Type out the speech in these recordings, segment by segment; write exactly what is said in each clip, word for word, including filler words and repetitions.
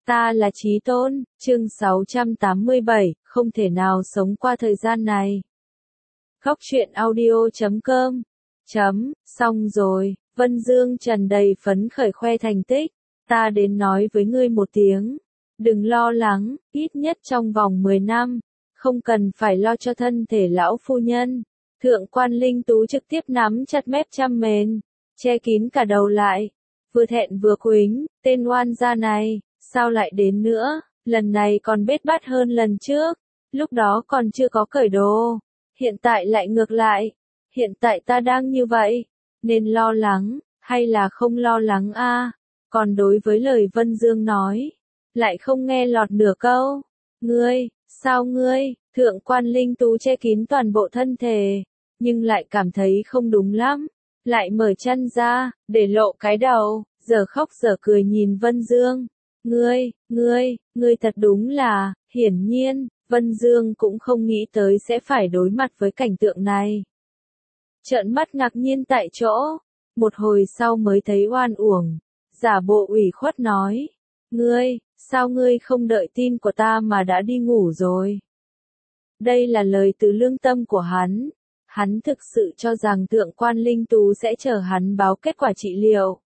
Ta là Chí Tôn, chương sáu trăm tám mươi bảy, không thể nào sống qua thời gian này. Góc truyện audio chấm com. Chấm, xong rồi, Vân Dương tràn đầy phấn khởi khoe thành tích. Ta đến nói với ngươi một tiếng. Đừng lo lắng, ít nhất trong vòng mười năm. Không cần phải lo cho thân thể lão phu nhân. Thượng quan Linh Tú trực tiếp nắm chặt mép chăm mền, che kín cả đầu lại. Vừa thẹn vừa quính, tên oan gia này, sao lại đến nữa, lần này còn bết bát hơn lần trước. Lúc đó còn chưa có cởi đồ, hiện tại lại ngược lại. Hiện tại ta đang như vậy, nên lo lắng, hay là không lo lắng a? À? Còn đối với lời Vân Dương nói, lại không nghe lọt nửa câu. Ngươi, sao ngươi? Thượng quan Linh Tú che kín toàn bộ thân thể, nhưng lại cảm thấy không đúng lắm, lại mở chân ra, để lộ cái đầu, giờ khóc giờ cười nhìn Vân Dương. Ngươi, ngươi, ngươi thật đúng là, hiển nhiên, Vân Dương cũng không nghĩ tới sẽ phải đối mặt với cảnh tượng này. Trợn mắt ngạc nhiên tại chỗ, một hồi sau mới thấy oan uổng, giả bộ ủy khuất nói, ngươi, sao ngươi không đợi tin của ta mà đã đi ngủ rồi? Đây là lời từ lương tâm của hắn, hắn thực sự cho rằng Thượng quan Linh Tú sẽ chờ hắn báo kết quả trị liệu.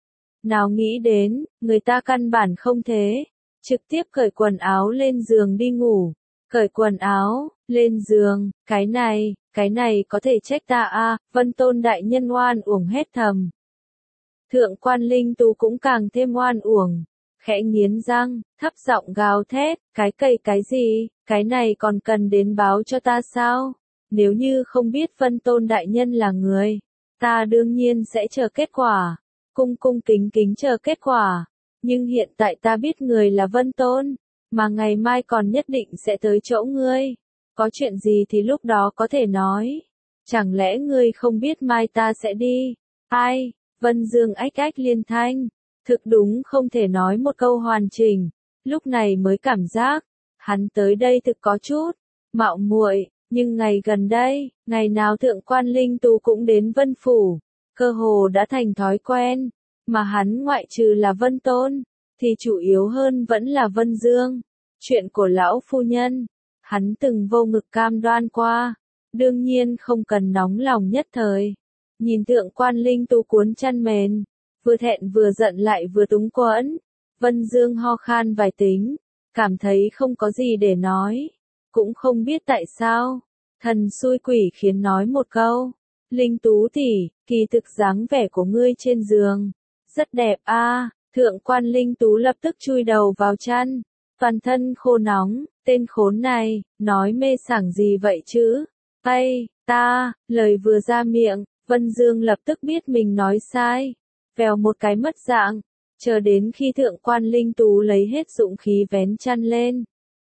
Nào nghĩ đến, người ta căn bản không thế, trực tiếp cởi quần áo lên giường đi ngủ, cởi quần áo, lên giường, cái này, cái này có thể trách ta à, Vân Tôn đại nhân oan uổng hết thầm. Thượng quan Linh Tú cũng càng thêm oan uổng, khẽ nghiến răng, thấp giọng gào thét, cái cầy cái gì, cái này còn cần đến báo cho ta sao? Nếu như không biết Vân Tôn đại nhân là người, ta đương nhiên sẽ chờ kết quả. Cung cung kính kính chờ kết quả, nhưng hiện tại ta biết người là Vân Tôn, mà ngày mai còn nhất định sẽ tới chỗ ngươi, có chuyện gì thì lúc đó có thể nói, chẳng lẽ ngươi không biết mai ta sẽ đi? Ai? Vân Dương ách ách liên thanh, thực đúng không thể nói một câu hoàn chỉnh, lúc này mới cảm giác, hắn tới đây thực có chút mạo muội, nhưng ngày gần đây, ngày nào Thượng quan Linh Tú cũng đến Vân Phủ. Cơ hồ đã thành thói quen, mà hắn ngoại trừ là Vân Tôn, thì chủ yếu hơn vẫn là Vân Dương. Chuyện của lão phu nhân, hắn từng vô ngực cam đoan qua, đương nhiên không cần nóng lòng nhất thời. Nhìn Thượng quan Linh Tú cuốn chăn mền, vừa thẹn vừa giận lại vừa túng quẫn, Vân Dương ho khan vài tính, cảm thấy không có gì để nói, cũng không biết tại sao, thần xui quỷ khiến nói một câu. Linh Tú tỷ, kỳ thực dáng vẻ của ngươi trên giường, rất đẹp a. À. Thượng quan Linh Tú lập tức chui đầu vào chăn, toàn thân khô nóng, tên khốn này, nói mê sảng gì vậy chứ? Ây, ta, lời vừa ra miệng, Vân Dương lập tức biết mình nói sai, vèo một cái mất dạng, chờ đến khi Thượng quan Linh Tú lấy hết dũng khí vén chăn lên.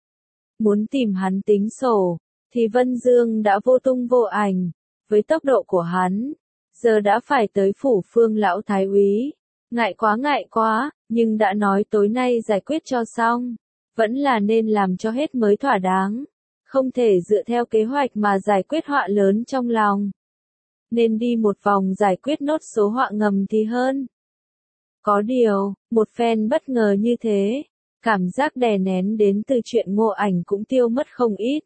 Muốn tìm hắn tính sổ, thì Vân Dương đã vô tung vô ảnh. Với tốc độ của hắn, giờ đã phải tới phủ Phương lão thái úy. Ngại quá ngại quá, nhưng đã nói tối nay giải quyết cho xong, vẫn là nên làm cho hết mới thỏa đáng. Không thể dựa theo kế hoạch mà giải quyết họa lớn trong lòng. Nên đi một vòng giải quyết nốt số họa ngầm thì hơn. Có điều, một phen bất ngờ như thế, cảm giác đè nén đến từ chuyện Ngộ Ảnh cũng tiêu mất không ít.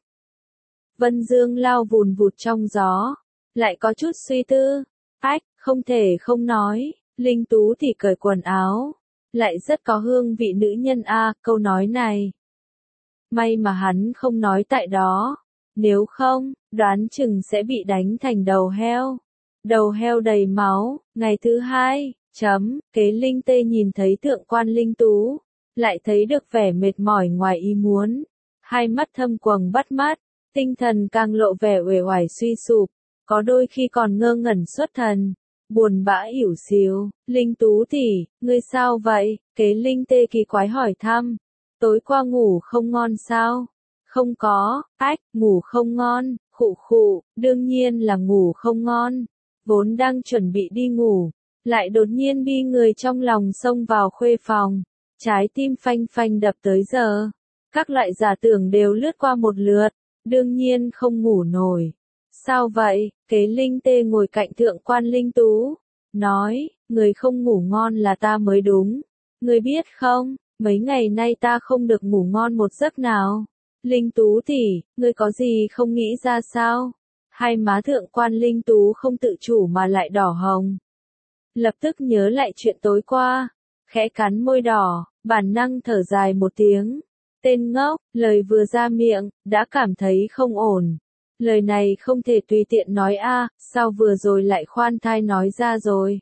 Vân Dương lao vùn vụt trong gió, lại có chút suy tư, ách, không thể không nói, Linh Tú thì cởi quần áo, lại rất có hương vị nữ nhân a, à, câu nói này. May mà hắn không nói tại đó, nếu không, đoán chừng sẽ bị đánh thành đầu heo. Đầu heo đầy máu, ngày thứ hai, chấm, kế Linh Tê nhìn thấy Thượng quan Linh Tú, lại thấy được vẻ mệt mỏi ngoài ý muốn, hai mắt thâm quầng bắt mắt, tinh thần càng lộ vẻ uể oải suy sụp. Có đôi khi còn ngơ ngẩn xuất thần, buồn bã ỉu xìu. Linh Tú tỷ, ngươi sao vậy? Kế Linh Tê kỳ quái hỏi thăm. Tối qua ngủ không ngon sao? Không có, ách, ngủ không ngon, khụ khụ, đương nhiên là ngủ không ngon. Vốn đang chuẩn bị đi ngủ, lại đột nhiên bi người trong lòng xông vào khuê phòng. Trái tim phanh phanh đập tới giờ. Các loại giả tưởng đều lướt qua một lượt, đương nhiên không ngủ nổi. Sao vậy? Kế Linh Tê ngồi cạnh Thượng quan Linh Tú, nói, người không ngủ ngon là ta mới đúng. Người biết không, Mấy ngày nay ta không được ngủ ngon một giấc nào. Linh Tú tỷ, ngươi có gì không nghĩ ra sao? Hai má thượng quan Linh Tú không tự chủ mà lại đỏ hồng. Lập tức nhớ lại chuyện tối qua, khẽ cắn môi đỏ, bản năng thở dài một tiếng. Tên ngốc, lời vừa ra miệng, đã cảm thấy không ổn. Lời này không thể tùy tiện nói a, sao vừa rồi lại khoan thai nói ra rồi?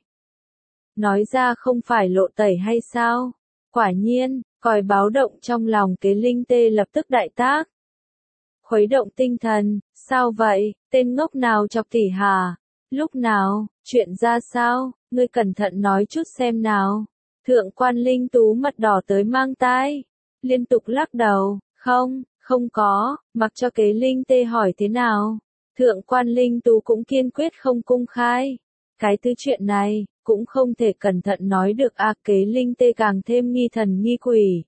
Nói ra không phải lộ tẩy hay sao? Quả nhiên, còi báo động trong lòng Kế Linh Tê lập tức đại tác. Khuấy động tinh thần, sao vậy, tên ngốc nào chọc tỷ hà? Lúc nào, chuyện ra sao, ngươi cẩn thận nói chút xem nào. Thượng quan Linh Tú mặt đỏ tới mang tai, liên tục lắc đầu, không, không có, mặc cho Kế Linh Tê hỏi thế nào. Thượng quan Linh Tú cũng kiên quyết không công khai. Cái thứ chuyện này, cũng không thể cẩn thận nói được a. Kế Linh Tê càng thêm nghi thần nghi quỷ.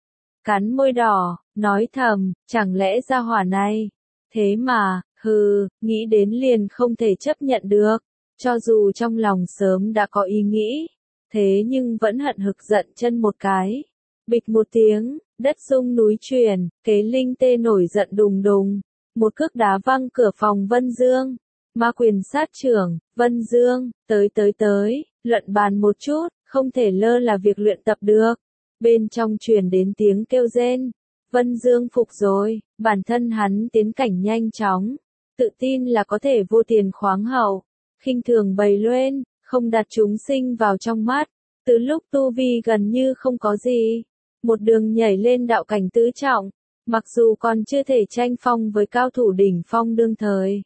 Cắn môi đỏ, nói thầm, chẳng lẽ gia hỏa này. Thế mà, hừ, nghĩ đến liền không thể chấp nhận được. Cho dù trong lòng sớm đã có ý nghĩ, thế nhưng vẫn hận hực giận chân một cái. Bịch một tiếng, đất rung núi chuyển, Kế Linh Tê nổi giận đùng đùng. Một cước đá văng cửa phòng Vân Dương. Ma quyền sát trưởng, Vân Dương, tới tới tới, luận bàn một chút, không thể lơ là việc luyện tập được. Bên trong truyền đến tiếng kêu rên. Vân Dương phục rồi, bản thân hắn tiến cảnh nhanh chóng, tự tin là có thể vô tiền khoáng hậu, khinh thường bày lên, không đặt chúng sinh vào trong mắt. Từ lúc tu vi gần như không có gì, một đường nhảy lên đạo cảnh tứ trọng, mặc dù còn chưa thể tranh phong với cao thủ đỉnh phong đương thời,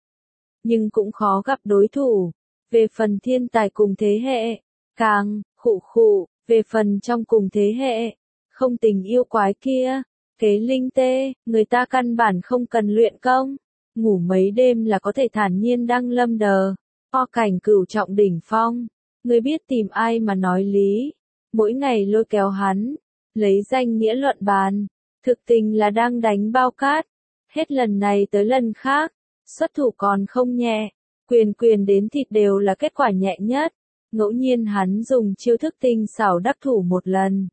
nhưng cũng khó gặp đối thủ. Về phần thiên tài cùng thế hệ, càng, khụ khụ, về phần trong cùng thế hệ, không tình yêu quái kia, Kế Linh Tê, người ta căn bản không cần luyện công, ngủ mấy đêm là có thể thản nhiên đăng lâm đờ, o cảnh cửu trọng đỉnh phong. Người biết tìm ai mà nói lý, mỗi ngày lôi kéo hắn, lấy danh nghĩa luận bàn, thực tình là đang đánh bao cát, hết lần này tới lần khác, xuất thủ còn không nhẹ, quyền quyền đến thịt đều là kết quả nhẹ nhất. Ngẫu nhiên hắn dùng chiêu thức tinh xảo đắc thủ một lần,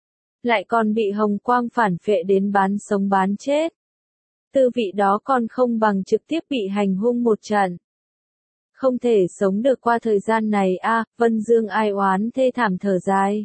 lại còn bị hồng quang phản phệ đến bán sống bán chết. Tư vị đó còn không bằng trực tiếp bị hành hung một trận. Không thể sống được qua thời gian này a. Vân Dương ai oán thê thảm thở dài.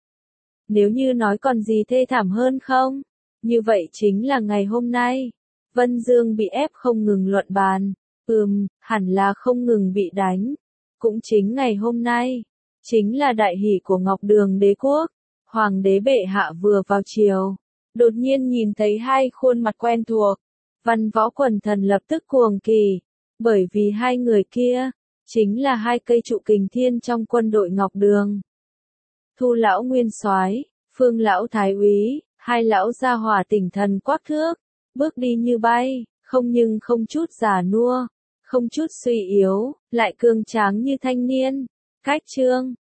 Nếu như nói còn gì thê thảm hơn không? Như vậy chính là ngày hôm nay. Vân Dương bị ép không ngừng luận bàn. Ừm, hẳn là không ngừng bị đánh. Cũng chính ngày hôm nay, chính là đại hỷ của Ngọc Đường Đế quốc. Hoàng đế bệ hạ vừa vào triều, đột nhiên nhìn thấy hai khuôn mặt quen thuộc. Văn võ quần thần lập tức cuồng kỳ, bởi vì hai người kia, chính là hai cây trụ kình thiên trong quân đội Ngọc Đường. Thu lão nguyên soái, Phương lão thái úy, hai lão gia hỏa tỉnh thần quắc thước, bước đi như bay, không nhưng không chút già nua, không chút suy yếu, lại cường tráng như thanh niên. Cách trương,